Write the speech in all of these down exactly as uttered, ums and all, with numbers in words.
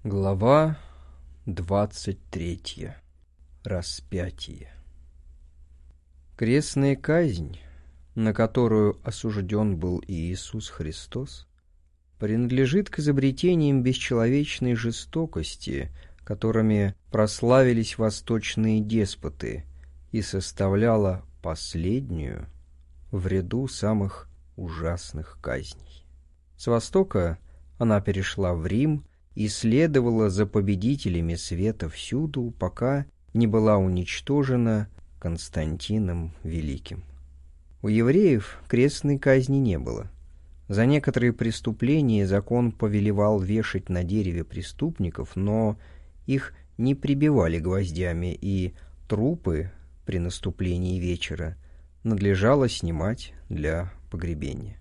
Глава двадцать третья. Распятие. Крестная казнь, на которую осужден был Иисус Христос, принадлежит к изобретениям бесчеловечной жестокости, которыми прославились восточные деспоты, и составляла последнюю в ряду самых ужасных казней. С Востока она перешла в Рим и следовала за победителями света всюду, пока не была уничтожена Константином Великим. У евреев крестной казни не было. За некоторые преступления закон повелевал вешать на дереве преступников, но их не прибивали гвоздями, и трупы при наступлении вечера надлежало снимать для погребения.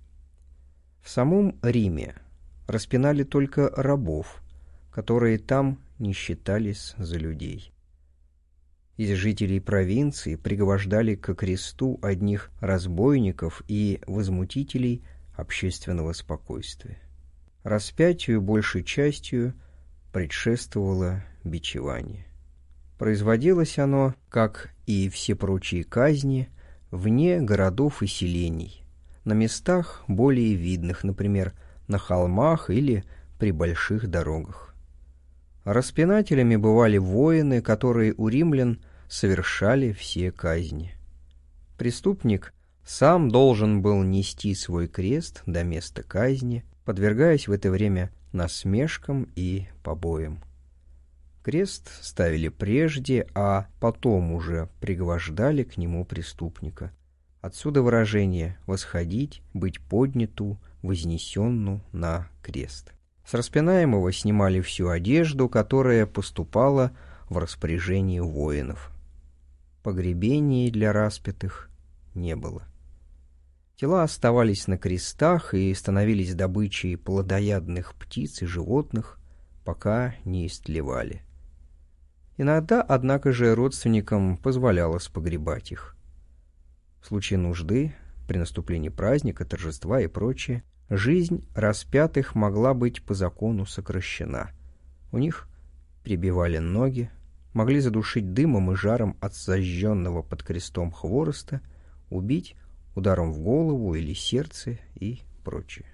В самом Риме распинали только рабов, которые там не считались за людей. Из жителей провинции пригвождали ко кресту одних разбойников и возмутителей общественного спокойствия. Распятию большей частью предшествовало бичевание. Производилось оно, как и все прочие казни, вне городов и селений, на местах более видных, например, на холмах или при больших дорогах. Распинателями бывали воины, которые у римлян совершали все казни. Преступник сам должен был нести свой крест до места казни, подвергаясь в это время насмешкам и побоям. Крест ставили прежде, а потом уже пригвождали к нему преступника. Отсюда выражение «восходить, быть подняту, вознесенну на крест». С распинаемого снимали всю одежду, которая поступала в распоряжение воинов. Погребений для распятых не было. Тела оставались на крестах и становились добычей плотоядных птиц и животных, пока не истлевали. Иногда, однако же, родственникам позволялось погребать их. В случае нужды, при наступлении праздника, торжества и прочее, жизнь распятых могла быть по закону сокращена. У них прибивали ноги, могли задушить дымом и жаром от сожженного под крестом хвороста, убить ударом в голову или сердце и прочее.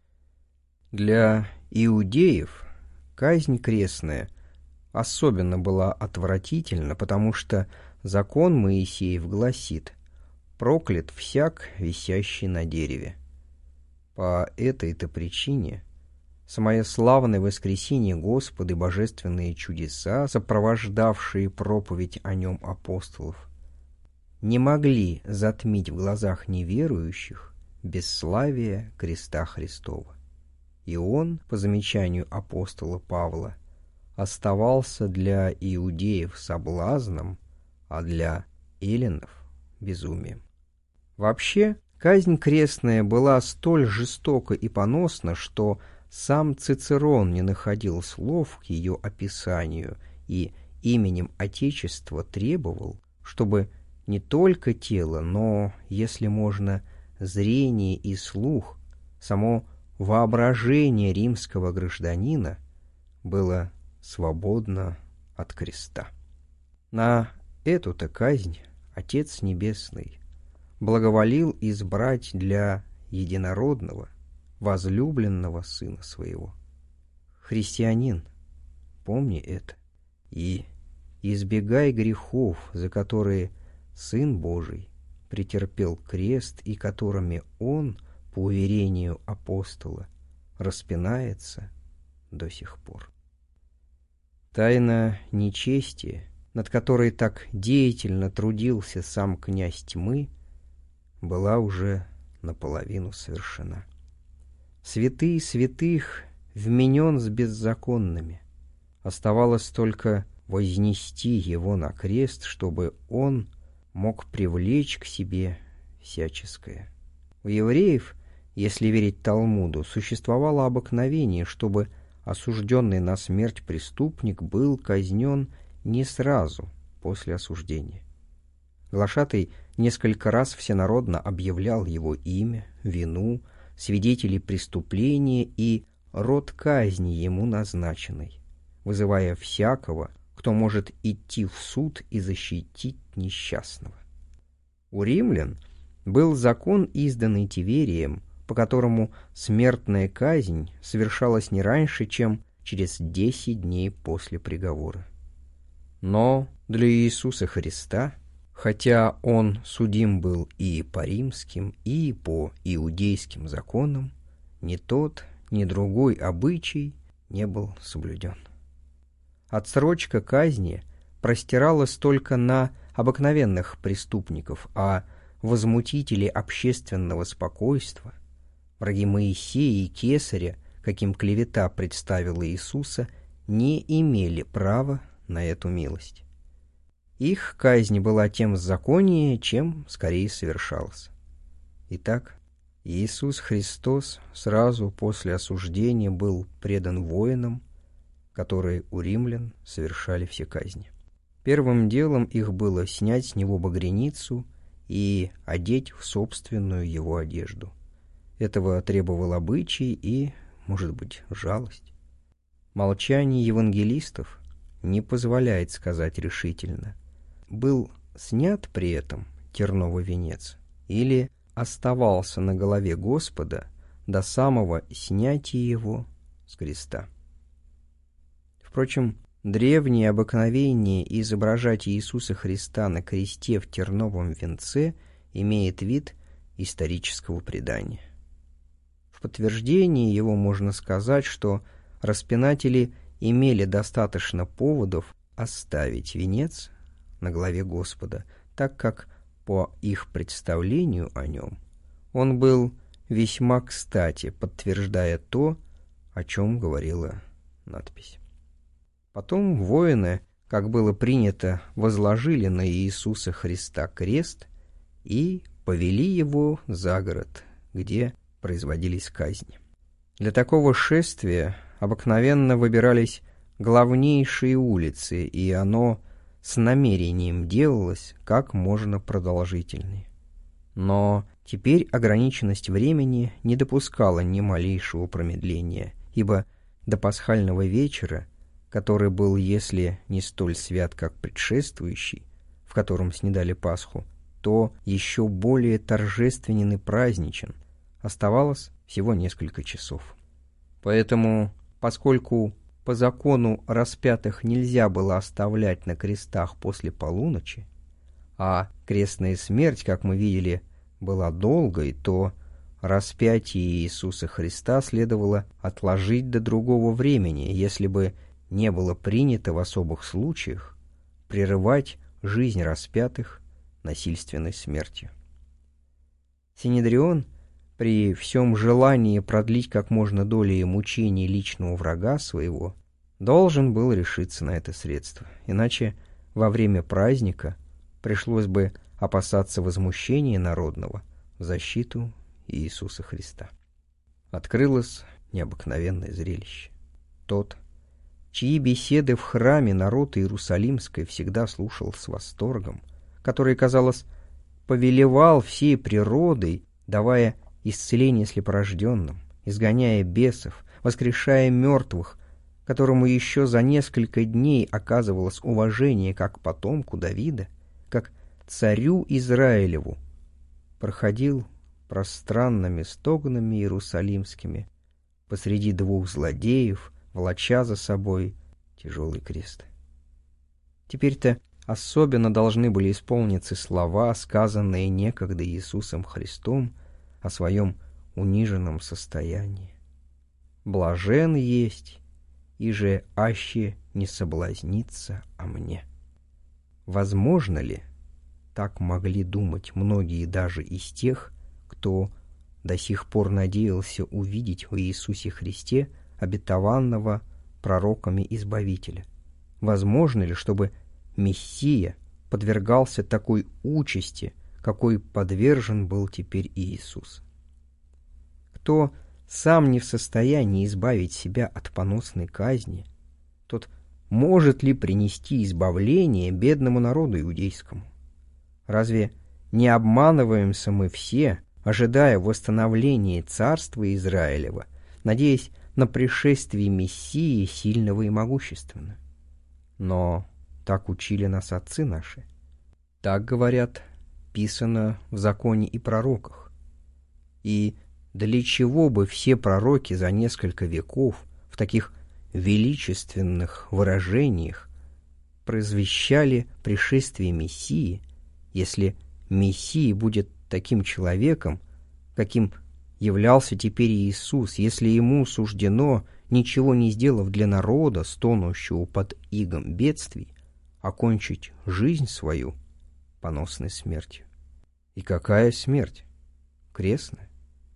Для иудеев казнь крестная особенно была отвратительна, потому что закон Моисеев гласит: «Проклят всяк, висящий на дереве». По этой-то причине самое славное воскресение Господа и божественные чудеса, сопровождавшие проповедь о нем апостолов, не могли затмить в глазах неверующих бесславие креста Христова. И он, по замечанию апостола Павла, оставался для иудеев соблазном, а для эллинов — безумием. Вообще, казнь крестная была столь жестока и поносна, что сам Цицерон не находил слов к ее описанию и именем Отечества требовал, чтобы не только тело, но, если можно, зрение и слух, само воображение римского гражданина было свободно от креста. На эту-то казнь Отец Небесный благоволил избрать для единородного, возлюбленного Сына Своего. Христианин, помни это, и избегай грехов, за которые Сын Божий претерпел крест и которыми Он, по уверению апостола, распинается до сих пор. Тайна нечестия, над которой так деятельно трудился сам князь тьмы, была уже наполовину совершена. Святый святых вменен с беззаконными. Оставалось только вознести его на крест, чтобы он мог привлечь к себе всяческое. У евреев, если верить Талмуду, существовало обыкновение, чтобы осужденный на смерть преступник был казнен не сразу после осуждения. Глашатай несколько раз всенародно объявлял его имя, вину, свидетелей преступления и род казни ему назначенной. вызывая всякого, кто может идти в суд и защитить несчастного. У римлян был закон, изданный Тиверием, по которому смертная казнь совершалась не раньше, чем через десять дней после приговора. Но для Иисуса Христа, хотя Он судим был и по римским, и по иудейским законам, ни тот, ни другой обычай не был соблюден. Отсрочка казни простиралась только на обыкновенных преступников, а возмутители общественного спокойствия, враги Моисея и Кесаря, каким клевета представила Иисуса, не имели права на эту милость. Их казнь была тем законнее, чем скорее совершалась. Итак, Иисус Христос сразу после осуждения был предан воинам, которые у римлян совершали все казни. Первым делом их было снять с него багряницу и одеть в собственную его одежду. Этого требовал обычай и, может быть, жалость. Молчание евангелистов не позволяет сказать решительно, был снят при этом терновый венец или оставался на голове Господа до самого снятия его с креста. Впрочем, древнее обыкновение изображать Иисуса Христа на кресте в терновом венце имеет вид исторического предания. В подтверждение его можно сказать, что распинатели имели достаточно поводов оставить венец на голове Господа, так как, по их представлению о нем, он был весьма кстати, подтверждая то, о чем говорила надпись. Потом воины, как было принято, возложили на Иисуса Христа крест и повели его за город, где производились казни. Для такого шествия обыкновенно выбирались главнейшие улицы, и оно с намерением делалось как можно продолжительнее. Но теперь ограниченность времени не допускала ни малейшего промедления, ибо до пасхального вечера, который был, если не столь свят, как предшествующий, в котором снедали Пасху, то еще более торжественен и праздничен, оставалось всего несколько часов. Поэтому, поскольку по закону распятых нельзя было оставлять на крестах после полуночи, а крестная смерть, как мы видели, была долгой, то распятие Иисуса Христа следовало отложить до другого времени, если бы не было принято в особых случаях прерывать жизнь распятых насильственной смертью. Синедрион, при всем желании продлить как можно долее мучений личного врага своего, должен был решиться на это средство, иначе во время праздника пришлось бы опасаться возмущения народного в защиту Иисуса Христа. Открылось необыкновенное зрелище. Тот, чьи беседы в храме народ Иерусалимской всегда слушал с восторгом, который, казалось, повелевал всей природой, давая исцеление слепорожденным, изгоняя бесов, воскрешая мертвых, которому еще за несколько дней оказывалось уважение как потомку Давида, как царю Израилеву, проходил пространными стогнами иерусалимскими посреди двух злодеев, волоча за собой тяжелый крест. Теперь-то особенно должны были исполниться слова, сказанные некогда Иисусом Христом о своем униженном состоянии. «Блажен есть, и же аще не соблазнится о мне». Возможно ли, так могли думать многие даже из тех, кто до сих пор надеялся увидеть в Иисусе Христе обетованного пророками Избавителя? Возможно ли, чтобы Мессия подвергался такой участи, какой подвержен был теперь Иисус? Кто сам не в состоянии избавить себя от поносной казни, тот может ли принести избавление бедному народу иудейскому? Разве не обманываемся мы все, ожидая восстановления царства Израилева, надеясь на пришествии Мессии сильного и могущественного. Но так учили нас отцы наши. Так, говорят, писано в законе и пророках. И для чего бы все пророки за несколько веков в таких величественных выражениях произвещали пришествие Мессии, если Мессия будет таким человеком, каким являлся теперь Иисус, если ему суждено, ничего не сделав для народа, стонущего под игом бедствий, окончить жизнь свою поносной смертью? И какая смерть? Крестная?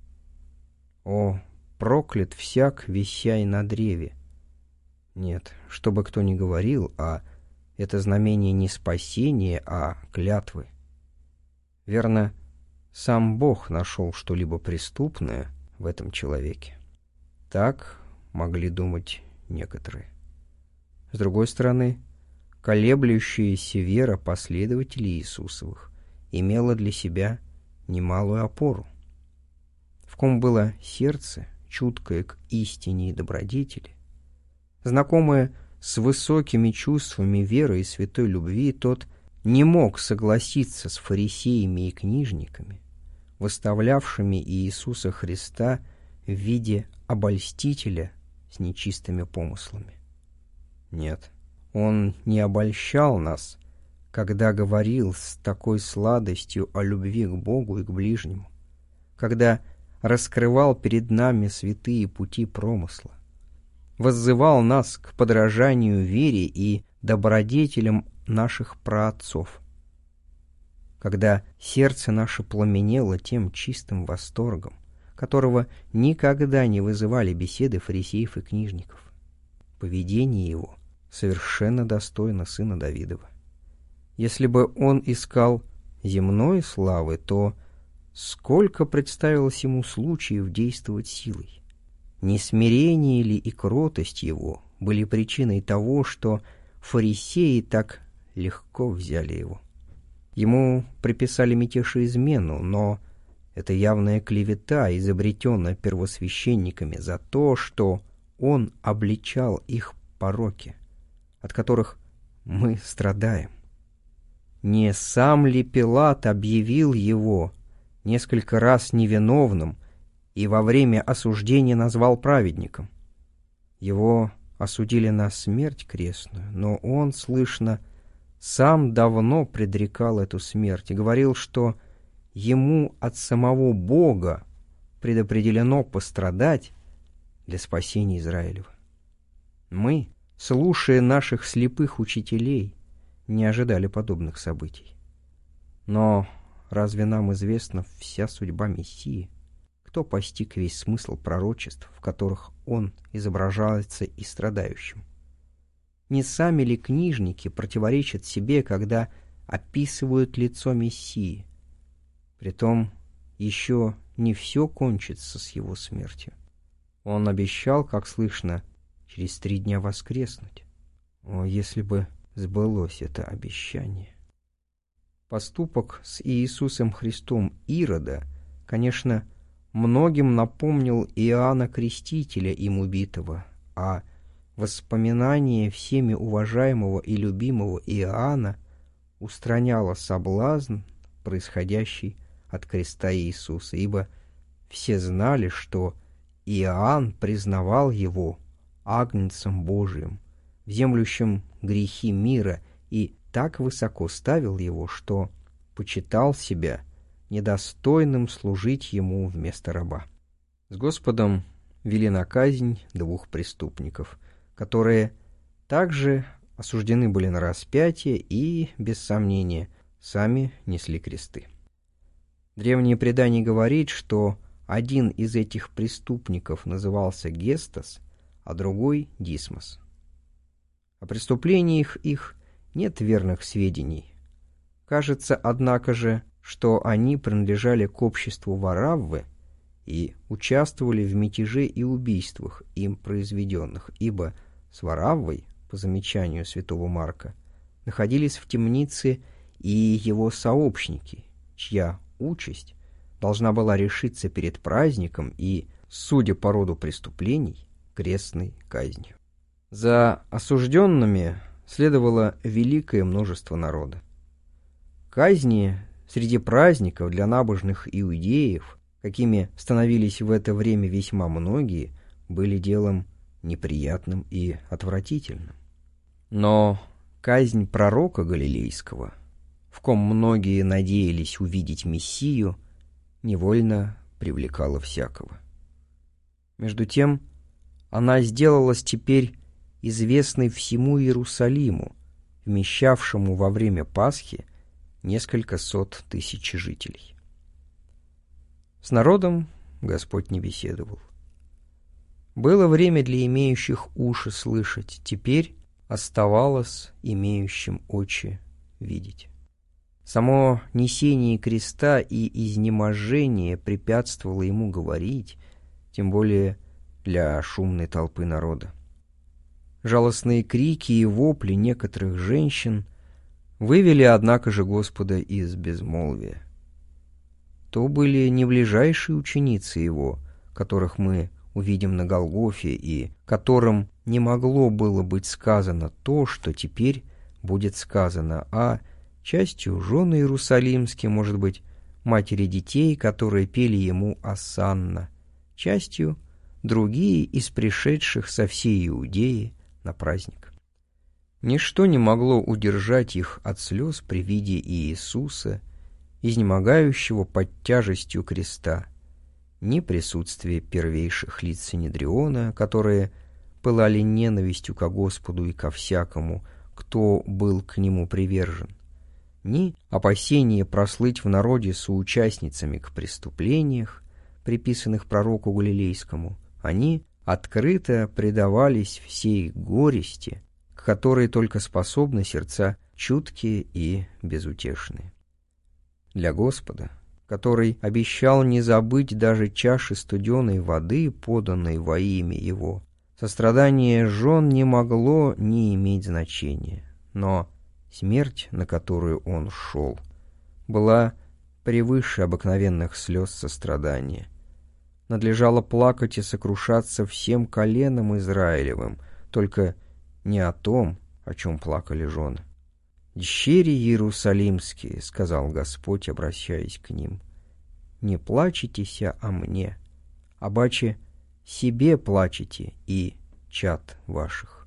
О, проклят всяк, висяй на древе! Нет, что бы кто ни говорил, а это знамение не спасения, а клятвы. Верно, сам Бог нашел что-либо преступное в этом человеке. Так могли думать некоторые. С другой стороны, колеблющаяся вера последователей Иисусовых имела для себя немалую опору. В ком было сердце, чуткое к истине и добродетели, знакомое с высокими чувствами веры и святой любви, тот не мог согласиться с фарисеями и книжниками, выставлявшими Иисуса Христа в виде обольстителя с нечистыми помыслами. Нет, он не обольщал нас, когда говорил с такой сладостью о любви к Богу и к ближнему, когда раскрывал перед нами святые пути промысла, воззывал нас к подражанию вере и добродетелям наших праотцов, когда сердце наше пламенело тем чистым восторгом, которого никогда не вызывали беседы фарисеев и книжников. Поведение его совершенно достойно сына Давидова. Если бы он искал земной славы, то сколько представилось ему случаев действовать силой? Не смирение ли и кротость его были причиной того, что фарисеи так легко взяли его? Ему приписали мятеж и измену, но это явная клевета, изобретенная первосвященниками за то, что он обличал их пороки, от которых мы страдаем. Не сам ли Пилат объявил его несколько раз невиновным и во время осуждения назвал праведником? Его осудили на смерть крестную, но он, слышно, сам давно предрекал эту смерть и говорил, что ему от самого Бога предопределено пострадать для спасения Израилева. Мы, слушая наших слепых учителей, не ожидали подобных событий. Но разве нам известна вся судьба Мессии? Кто постиг весь смысл пророчеств, в которых он изображается и страдающим? Не сами ли книжники противоречат себе, когда описывают лицо Мессии? Притом еще не все кончится с его смертью. Он обещал, как слышно, через три дня воскреснуть. О, если бы сбылось это обещание! Поступок с Иисусом Христом Ирода, конечно, многим напомнил Иоанна Крестителя, им убитого, а воспоминание всеми уважаемого и любимого Иоанна устраняло соблазн, происходящий от креста Иисуса, ибо все знали, что Иоанн признавал его Агнцем Божиим, вземлющим грехи мира, и так высоко ставил его, что почитал себя недостойным служить ему вместо раба. С Господом вели на казнь двух преступников, которые также осуждены были на распятие и, без сомнения, сами несли кресты. Древнее предание говорит, что один из этих преступников назывался Гестас, а другой — Дисмос. О преступлениях их нет верных сведений. Кажется, однако же, что они принадлежали к обществу Вараввы и участвовали в мятеже и убийствах, им произведенных, ибо с Вараввой, по замечанию святого Марка, находились в темнице и его сообщники, чья участь должна была решиться перед праздником и, судя по роду преступлений, крестной казнью. За осужденными следовало великое множество народа. Казни среди праздников для набожных иудеев, какими становились в это время весьма многие, были делом неприятным и отвратительным. Но казнь пророка Галилейского, в ком многие надеялись увидеть Мессию, невольно привлекала всякого. Между тем, она сделалась теперь известной всему Иерусалиму, вмещавшему во время Пасхи несколько сот тысяч жителей. С народом Господь не беседовал. Было время для имеющих уши слышать, теперь оставалось имеющим очи видеть. Само несение креста и изнеможение препятствовало ему говорить, тем более для шумной толпы народа. Жалостные крики и вопли некоторых женщин вывели, однако же, Господа из безмолвия. То были не ближайшие ученицы его, которых мы увидим на Голгофе, и которым не могло было быть сказано то, что теперь будет сказано, а частью жены Иерусалимские, может быть, матери детей, которые пели ему осанна, частью другие из пришедших со всей Иудеи на праздник. Ничто не могло удержать их от слез при виде Иисуса, изнемогающего под тяжестью креста, ни присутствие первейших лиц Синедриона, которые пылали ненавистью ко Господу и ко всякому, кто был к нему привержен, ни опасение прослыть в народе соучастницами к преступлениях, приписанных пророку Галилейскому. Они открыто предавались всей горести, к которой только способны сердца чуткие и безутешные. Для Господа, который обещал не забыть даже чаши студеной воды, поданной во имя Его, сострадание жен не могло не иметь значения, но смерть, на которую он шел, была превыше обыкновенных слез сострадания. Надлежало плакать и сокрушаться всем коленам Израилевым, только не о том, о чем плакали жены. «Дщери Иерусалимские, — сказал Господь, обращаясь к ним, — не плачетеся о мне, а баче себе плачете и чад ваших».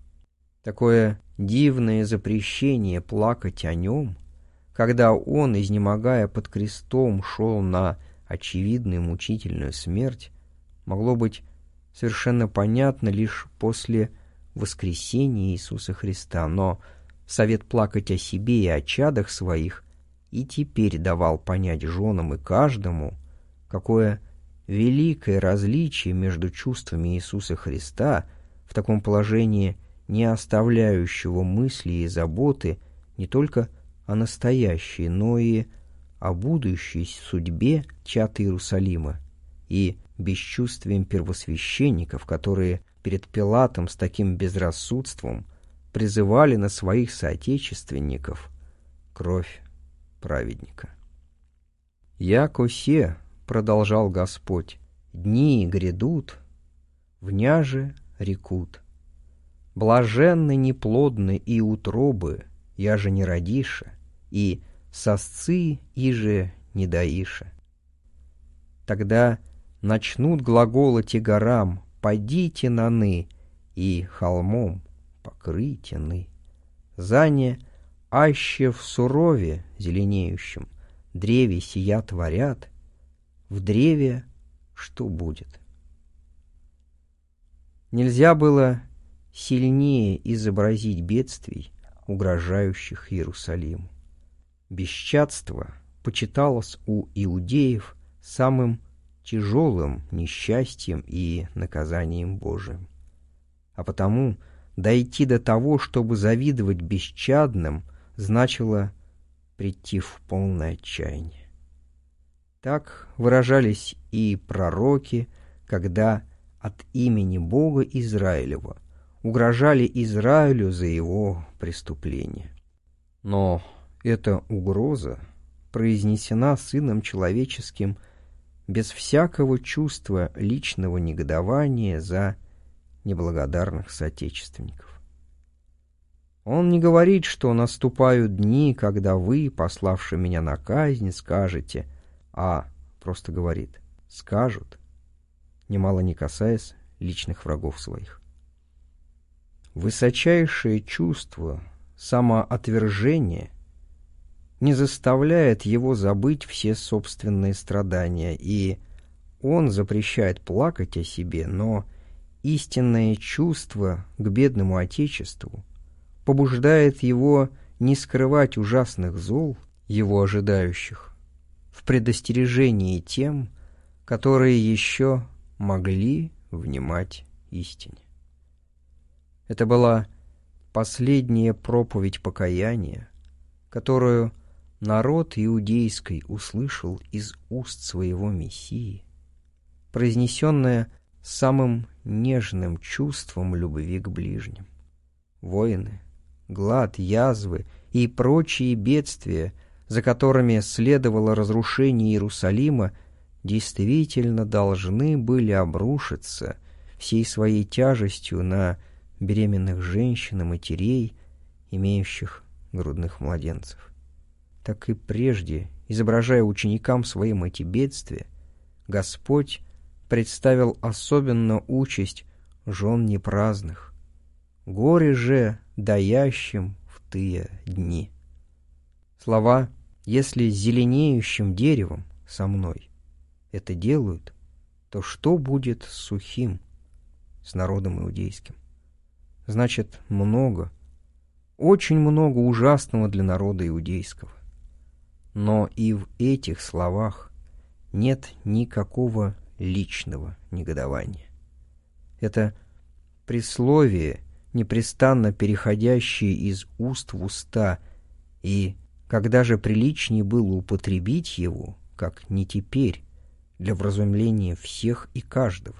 Такое дивное запрещение плакать о нем, когда он, изнемогая под крестом, шел на очевидную мучительную смерть, могло быть совершенно понятно лишь после воскресения Иисуса Христа, но совет плакать о себе и о чадах своих и теперь давал понять женам и каждому, какое великое различие между чувствами Иисуса Христа в таком положении, не оставляющего мысли и заботы не только о настоящей, но и о будущей судьбе чад Иерусалима, и бесчувствием первосвященников, которые перед Пилатом с таким безрассудством призывали на своих соотечественников кровь праведника. «Яко се, — продолжал Господь, — дни грядут, вняже рекут, блаженны неплодны и утробы, я же не родиша, и сосцы иже не доиша. Тогда начнут глаголать и горам, падите наны, и холмом покрытие ны. Зане, аще в сурове зеленеющем, древе сия творят, в древе что будет?» Нельзя было сильнее изобразить бедствий, угрожающих Иерусалиму. Бесчадство почиталось у иудеев самым тяжелым несчастьем и наказанием Божиим. А потому дойти до того, чтобы завидовать бесчадным, значило прийти в полное отчаяние. Так выражались и пророки, когда от имени Бога Израилева угрожали Израилю за его преступление. Но эта угроза произнесена Сыном Человеческим без всякого чувства личного негодования за неблагодарных соотечественников. Он не говорит, что наступают дни, когда вы, пославши меня на казнь, скажете, а просто говорит «скажут», немало не касаясь личных врагов своих. Высочайшее чувство самоотвержения не заставляет его забыть все собственные страдания, и он запрещает плакать о себе, но истинное чувство к бедному Отечеству побуждает его не скрывать ужасных зол, его ожидающих, в предостережении тем, которые еще могли внимать истине. Это была последняя проповедь покаяния, которую народ иудейский услышал из уст своего Мессии, произнесенная самым нежным чувством любви к ближним. Войны, глад, язвы и прочие бедствия, за которыми следовало разрушение Иерусалима, действительно должны были обрушиться всей своей тяжестью на беременных женщин и матерей, имеющих грудных младенцев. Так и прежде, изображая ученикам своим эти бедствия, Господь представил особенно участь жен непраздных, горе же даящим в тые дни. Слова «если с зеленеющим деревом со мной это делают, то что будет с сухим, с народом иудейским?» Значит, много, очень много ужасного для народа иудейского. Но и в этих словах нет никакого личного негодования. Это присловие, непрестанно переходящее из уст в уста, и когда же приличнее было употребить его, как не теперь, для вразумления всех и каждого.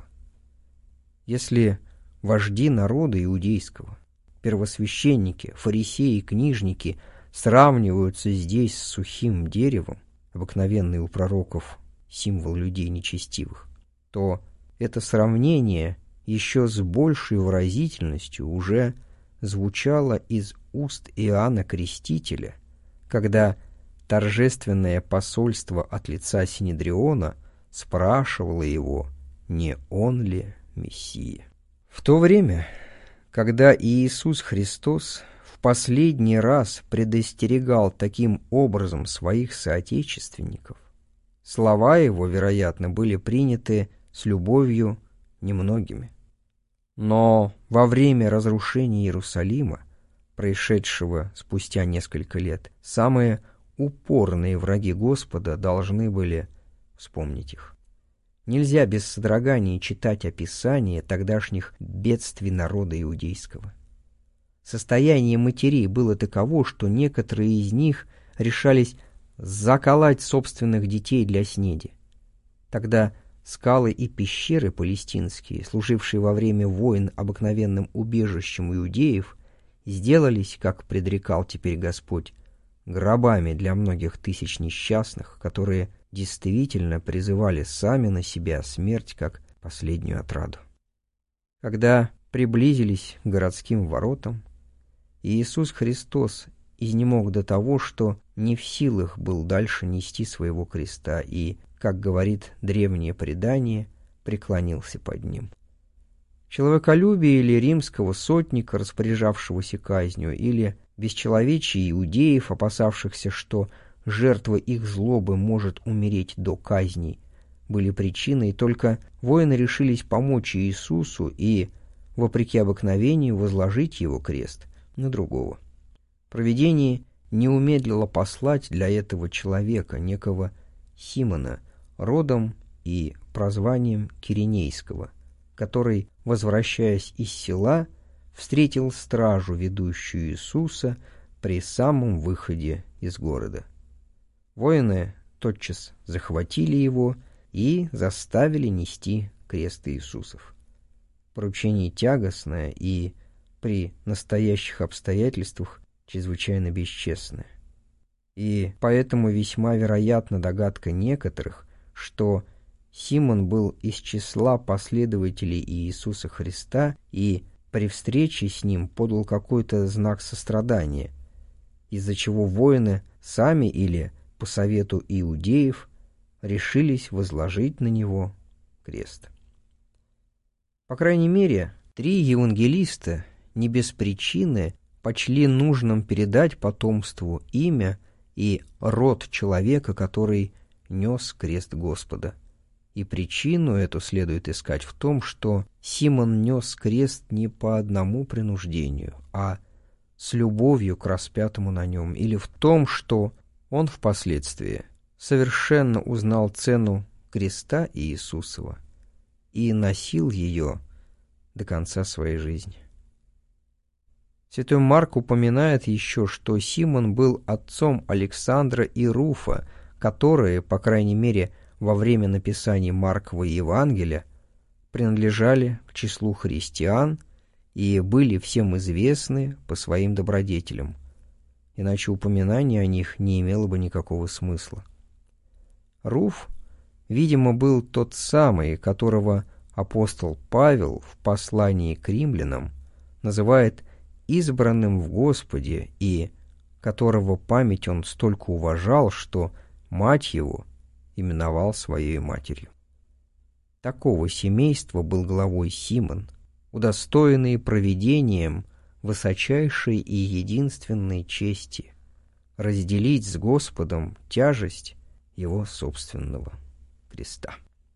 Если вожди народа иудейского, первосвященники, фарисеи и книжники сравниваются здесь с сухим деревом, обыкновенный у пророков символ людей нечестивых, то это сравнение еще с большей выразительностью уже звучало из уст Иоанна Крестителя, когда торжественное посольство от лица Синедриона спрашивало его, не он ли Мессия. В то время, когда Иисус Христос в последний раз предостерегал таким образом своих соотечественников, слова его, вероятно, были приняты с любовью немногими. Но во время разрушения Иерусалима, происшедшего спустя несколько лет, самые упорные враги Господа должны были вспомнить их. Нельзя без содрогания читать описание тогдашних бедствий народа иудейского. Состояние матерей было таково, что некоторые из них решались заколоть собственных детей для снеди. Тогда скалы и пещеры палестинские, служившие во время войн обыкновенным убежищем иудеев, сделались, как предрекал теперь Господь, гробами для многих тысяч несчастных, которые действительно призывали сами на себя смерть как последнюю отраду. Когда приблизились к городским воротам, Иисус Христос изнемог до того, что не в силах был дальше нести своего креста и, как говорит древнее предание, преклонился под ним. Человеколюбие или римского сотника, распоряжавшегося казнью, или бесчеловечие иудеев, опасавшихся, что жертва их злобы может умереть до казни, были причиной, только воины решились помочь Иисусу и, вопреки обыкновению, возложить его крест на другого. Провидение не умедлило послать для этого человека, некого Симона, родом и прозванием Киринейского, который, возвращаясь из села, встретил стражу, ведущую Иисуса при самом выходе из города. Воины тотчас захватили его и заставили нести крест Иисусов. Поручение тягостное и при настоящих обстоятельствах чрезвычайно бесчестное. И поэтому весьма вероятна догадка некоторых, что Симон был из числа последователей Иисуса Христа и при встрече с ним подал какой-то знак сострадания, из-за чего воины сами или по совету иудеев решились возложить на него крест. По крайней мере, три евангелиста не без причины почли нужным передать потомству имя и род человека, который нес крест Господа. И причину эту следует искать в том, что Симон нес крест не по одному принуждению, а с любовью к распятому на нем, или в том, что он впоследствии совершенно узнал цену креста Иисусова и носил ее до конца своей жизни. Святой Марк упоминает еще, что Симон был отцом Александра и Руфа, которые, по крайней мере, во время написания Маркова Евангелия принадлежали к числу христиан и были всем известны по своим добродетелям, иначе упоминание о них не имело бы никакого смысла. Руф, видимо, был тот самый, которого апостол Павел в послании к римлянам называет избранным в Господе и которого память он столько уважал, что мать его именовал своей матерью. Такого семейства был главой Симон, удостоенный провидением высочайшей и единственной чести разделить с Господом тяжесть его собственного креста.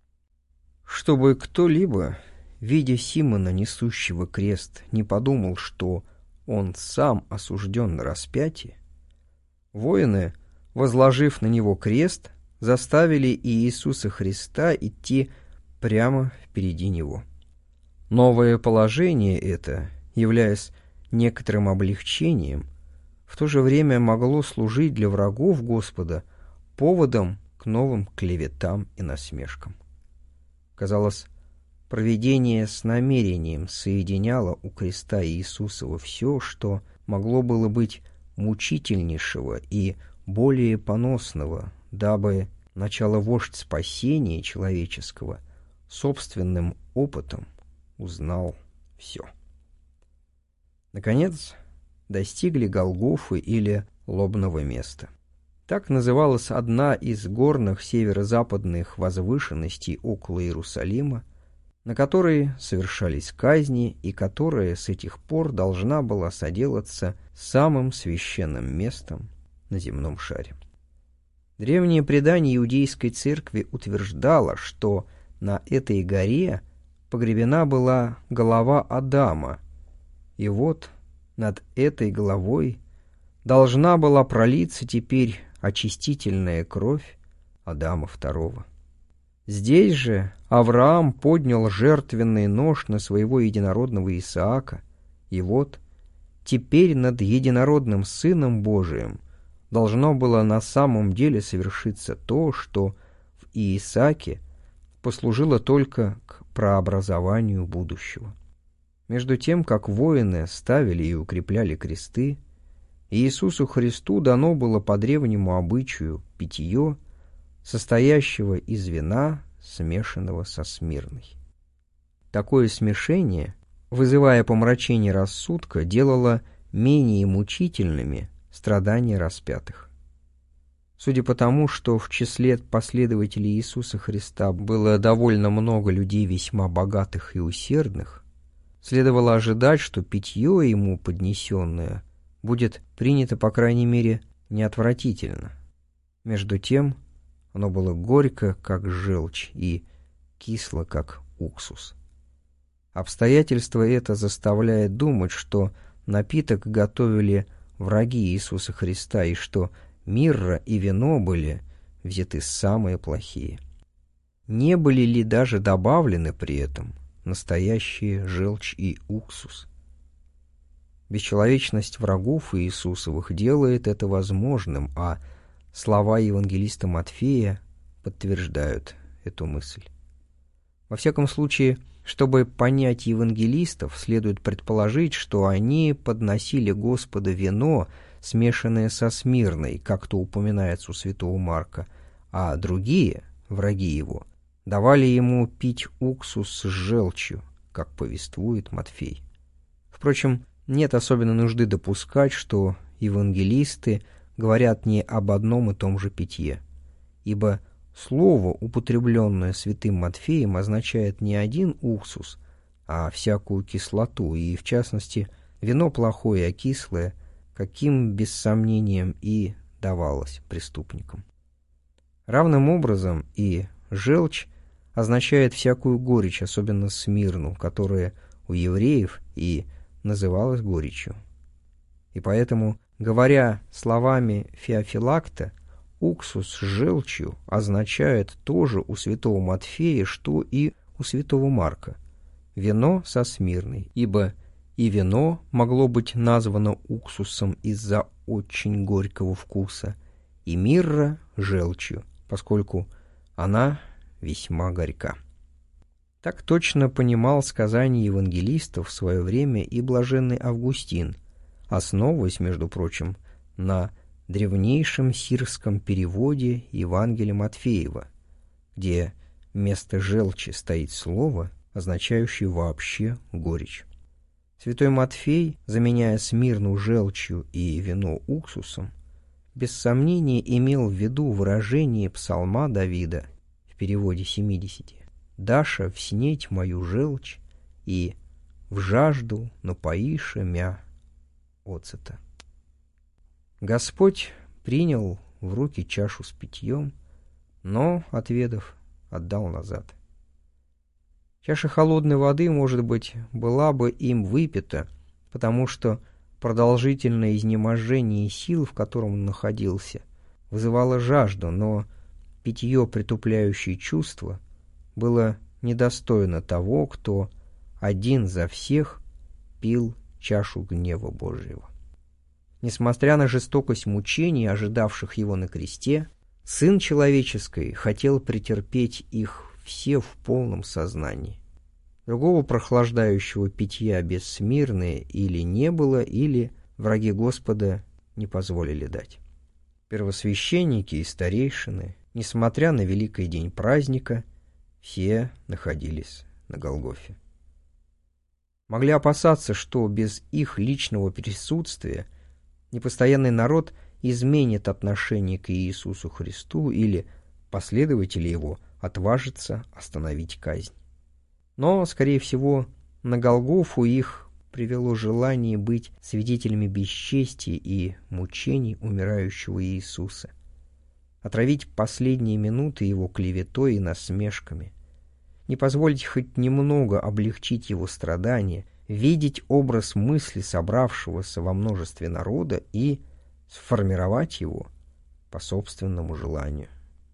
Чтобы кто-либо, видя Симона, несущего крест, не подумал, что он сам осужден на распятие, воины, возложив на него крест, заставили Иисуса Христа идти прямо впереди него. Новое положение это, являясь некоторым облегчением, в то же время могло служить для врагов Господа поводом к новым клеветам и насмешкам. Казалось, провидение с намерением соединяло у креста Иисусова все, что могло было быть мучительнейшего и более поносного, дабы начало-вождь спасения человеческого собственным опытом узнал все. Наконец, достигли Голгофы или лобного места. Так называлась одна из горных северо-западных возвышенностей около Иерусалима, на которой совершались казни и которая с этих пор должна была соделаться самым священным местом на земном шаре. Древнее предание иудейской церкви утверждало, что на этой горе погребена была голова Адама, и вот над этой головой должна была пролиться теперь очистительная кровь Адама второго. Здесь же Авраам поднял жертвенный нож на своего единородного Исаака, и вот теперь над единородным Сыном Божиим должно было на самом деле совершиться то, что в Иисааке послужило только к прообразованию будущего. Между тем, как воины ставили и укрепляли кресты, Иисусу Христу дано было по древнему обычаю питье, состоящего из вина, смешанного со смирной. Такое смешение, вызывая помрачение рассудка, делало менее мучительными страдания распятых. Судя по тому, что в числе последователей Иисуса Христа было довольно много людей весьма богатых и усердных, следовало ожидать, что питье ему поднесенное будет принято, по крайней мере, неотвратительно. Между тем, оно было горько, как желчь, и кисло, как уксус. Обстоятельство это заставляет думать, что напиток готовили враги Иисуса Христа, и что мирра и вино были взяты самые плохие. Не были ли даже добавлены при этом настоящие желчь и уксус? Бесчеловечность врагов Иисусовых делает это возможным, а слова евангелиста Матфея подтверждают эту мысль. Во всяком случае, чтобы понять евангелистов, следует предположить, что они подносили Господу вино, смешанное со смирной, как то упоминается у святого Марка, а другие, враги его, давали ему пить уксус с желчью, как повествует Матфей. Впрочем, нет особенной нужды допускать, что евангелисты говорят не об одном и том же питье, ибо слово, употребленное святым Матфеем, означает не один уксус, а всякую кислоту, и, в частности, вино плохое, а кислое, каким, без сомнением, и давалось преступникам. Равным образом и желчь означает всякую горечь, особенно смирну, которая у евреев и называлась горечью. И поэтому, говоря словами Феофилакта, уксус с желчью означает тоже у святого Матфея, что и у святого Марка – вино со смирной, ибо и вино могло быть названо уксусом из-за очень горького вкуса, и мирра – желчью, поскольку она весьма горька. Так точно понимал сказания евангелистов в свое время и блаженный Августин, основываясь, между прочим, на древнейшем сирском переводе Евангелия Матфеева, где вместо желчи стоит слово, означающее вообще горечь. Святой Матфей, заменяя смирну желчью и вино уксусом, без сомнения имел в виду выражение псалма Давида в переводе семидесяти: «Даша вснеть мою желчь и в жажду напоиша мя оцета». Господь принял в руки чашу с питьем, но, отведав, отдал назад. Чаша холодной воды, может быть, была бы им выпита, потому что продолжительное изнеможение сил, в котором он находился, вызывало жажду, но питье, притупляющее чувства, было недостойно того, кто один за всех пил чашу гнева Божьего. Несмотря на жестокость мучений, ожидавших его на кресте, Сын Человеческий хотел претерпеть их все в полном сознании. Другого прохлаждающего питья без смирны или не было, или враги Господа не позволили дать. Первосвященники и старейшины, несмотря на великий день праздника, все находились на Голгофе. Могли опасаться, что без их личного присутствия непостоянный народ изменит отношение к Иисусу Христу или последователи его отважатся остановить казнь. Но, скорее всего, на Голгофу их привело желание быть свидетелями бесчестия и мучений умирающего Иисуса, отравить последние минуты его клеветой и насмешками, не позволить хоть немного облегчить его страдания, видеть образ мысли собравшегося во множестве народа и сформировать его по собственному желанию.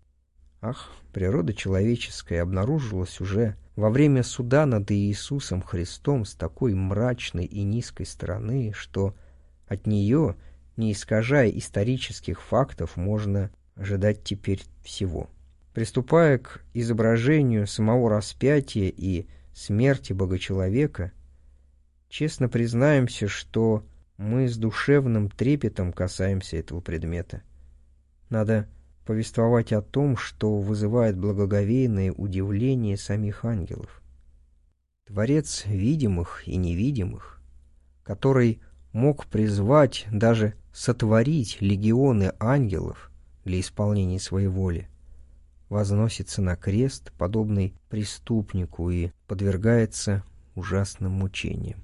Ах, природа человеческая обнаружилась уже во время суда над Иисусом Христом с такой мрачной и низкой стороны, что от нее, не искажая исторических фактов, можно ожидать теперь всего. Приступая к изображению самого распятия и смерти Бога-человека, честно признаемся, что мы с душевным трепетом касаемся этого предмета. Надо повествовать о том, что вызывает благоговейное удивление самих ангелов. Творец видимых и невидимых, который мог призвать, даже сотворить легионы ангелов для исполнения своей воли, возносится на крест, подобный преступнику, и подвергается ужасным мучениям.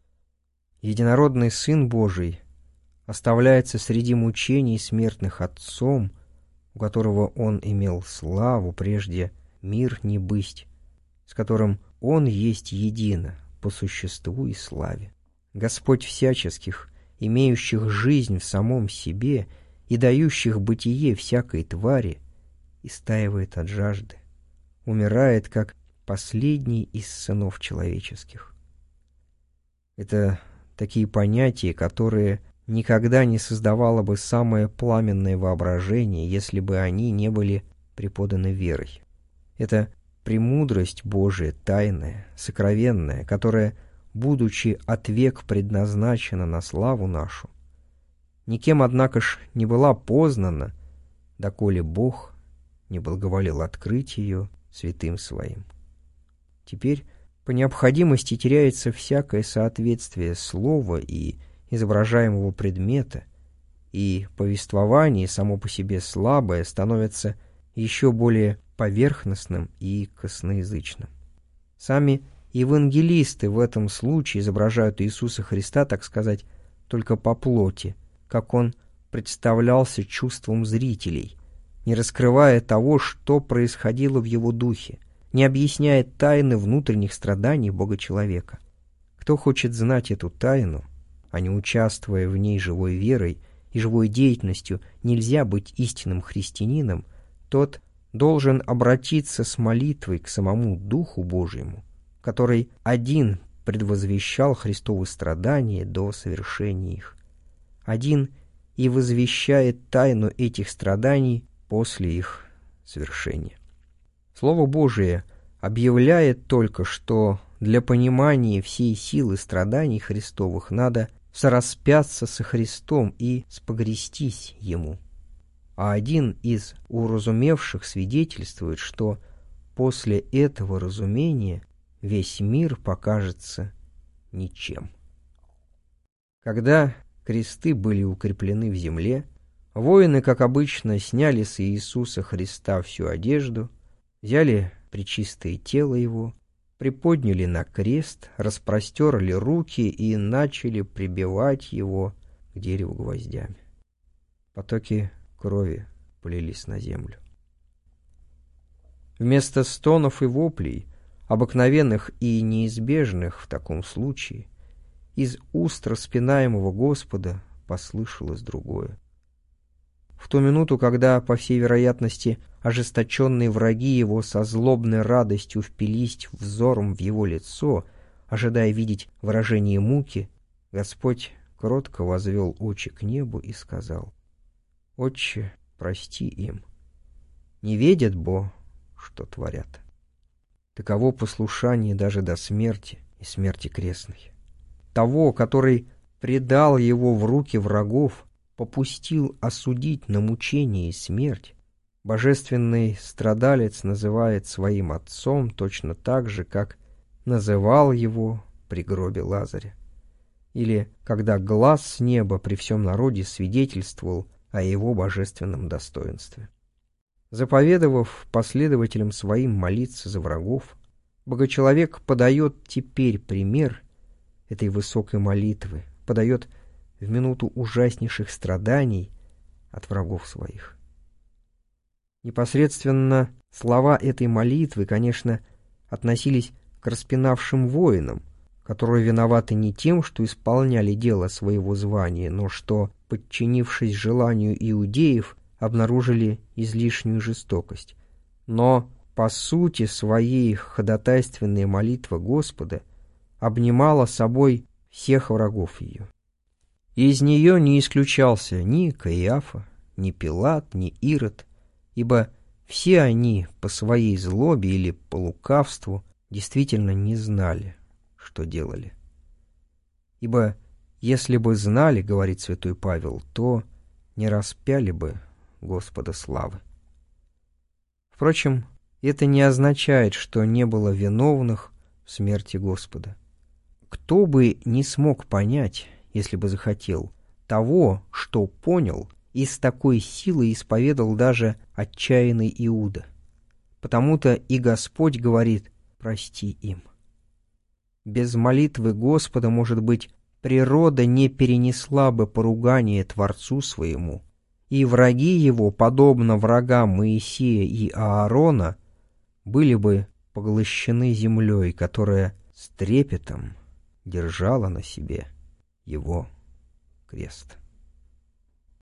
Единородный Сын Божий оставляется среди мучений смертных Отцом, у которого Он имел славу, прежде мир не бысть, с которым Он есть едино по существу и славе. Господь всяческих, имеющих жизнь в самом себе и дающих бытие всякой твари, истаивает от жажды, умирает, как последний из сынов человеческих. Это такие понятия, которые никогда не создавало бы самое пламенное воображение, если бы они не были преподаны верой. Это премудрость Божия, тайная, сокровенная, которая, будучи от век предназначена на славу нашу, никем, однако ж, не была познана, доколе Бог не благоволил открыть ее святым своим. Теперь по необходимости теряется всякое соответствие слова и изображаемого предмета, и повествование само по себе слабое становится еще более поверхностным и косноязычным. Сами евангелисты в этом случае изображают Иисуса Христа, так сказать, только по плоти, как Он представлялся чувством зрителей, не раскрывая того, что происходило в Его духе, не объясняя тайны внутренних страданий Бога-человека. Кто хочет знать эту тайну, а не участвуя в ней живой верой и живой деятельностью, нельзя быть истинным христианином, тот должен обратиться с молитвой к самому Духу Божьему, который один предвозвещал Христовы страдания до совершения их, один и возвещает тайну этих страданий после их совершения. Слово Божие объявляет только, что для понимания всей силы страданий Христовых надо сораспяться со Христом и спогрестись Ему. А один из уразумевших свидетельствует, что после этого разумения весь мир покажется ничем. Когда кресты были укреплены в земле, воины, как обычно, сняли с Иисуса Христа всю одежду, взяли пречистое тело Его, приподняли на крест, распростерли руки и начали прибивать Его к дереву гвоздями. Потоки крови полились на землю. Вместо стонов и воплей, обыкновенных и неизбежных в таком случае, из уст распинаемого Господа послышалось другое. В ту минуту, когда, по всей вероятности, ожесточенные враги его со злобной радостью впились взором в его лицо, ожидая видеть выражение муки, Господь кротко возвел очи к небу и сказал: «Отче, прости им, не ведят, бо, что творят». Таково послушание даже до смерти и смерти крестной. Того, который предал его в руки врагов, попустил осудить на мучение и смерть, божественный страдалец называет своим отцом точно так же, как называл его при гробе Лазаря, или когда глаз с неба при всем народе свидетельствовал о его божественном достоинстве. Заповедовав последователям своим молиться за врагов, Богочеловек подает теперь пример этой высокой молитвы, подает в минуту ужаснейших страданий от врагов своих. Непосредственно слова этой молитвы, конечно, относились к распинавшим воинам, которые виноваты не тем, что исполняли дело своего звания, но что, подчинившись желанию иудеев, обнаружили излишнюю жестокость. Но по сути своей ходатайственная молитва Господа обнимала собой всех врагов ее. И из нее не исключался ни Каиафа, ни Пилат, ни Ирод, ибо все они по своей злобе или по лукавству действительно не знали, что делали. Ибо если бы знали, говорит святой Павел, то не распяли бы Господа славы. Впрочем, это не означает, что не было виновных в смерти Господа. Кто бы не смог понять, если бы захотел, того, что понял и с такой силой исповедал даже отчаянный Иуда. Потому-то и Господь говорит: «Прости им». Без молитвы Господа, может быть, природа не перенесла бы поругание Творцу своему, и враги его, подобно врагам Моисея и Аарона, были бы поглощены землей, которая с трепетом держала на себе его крест.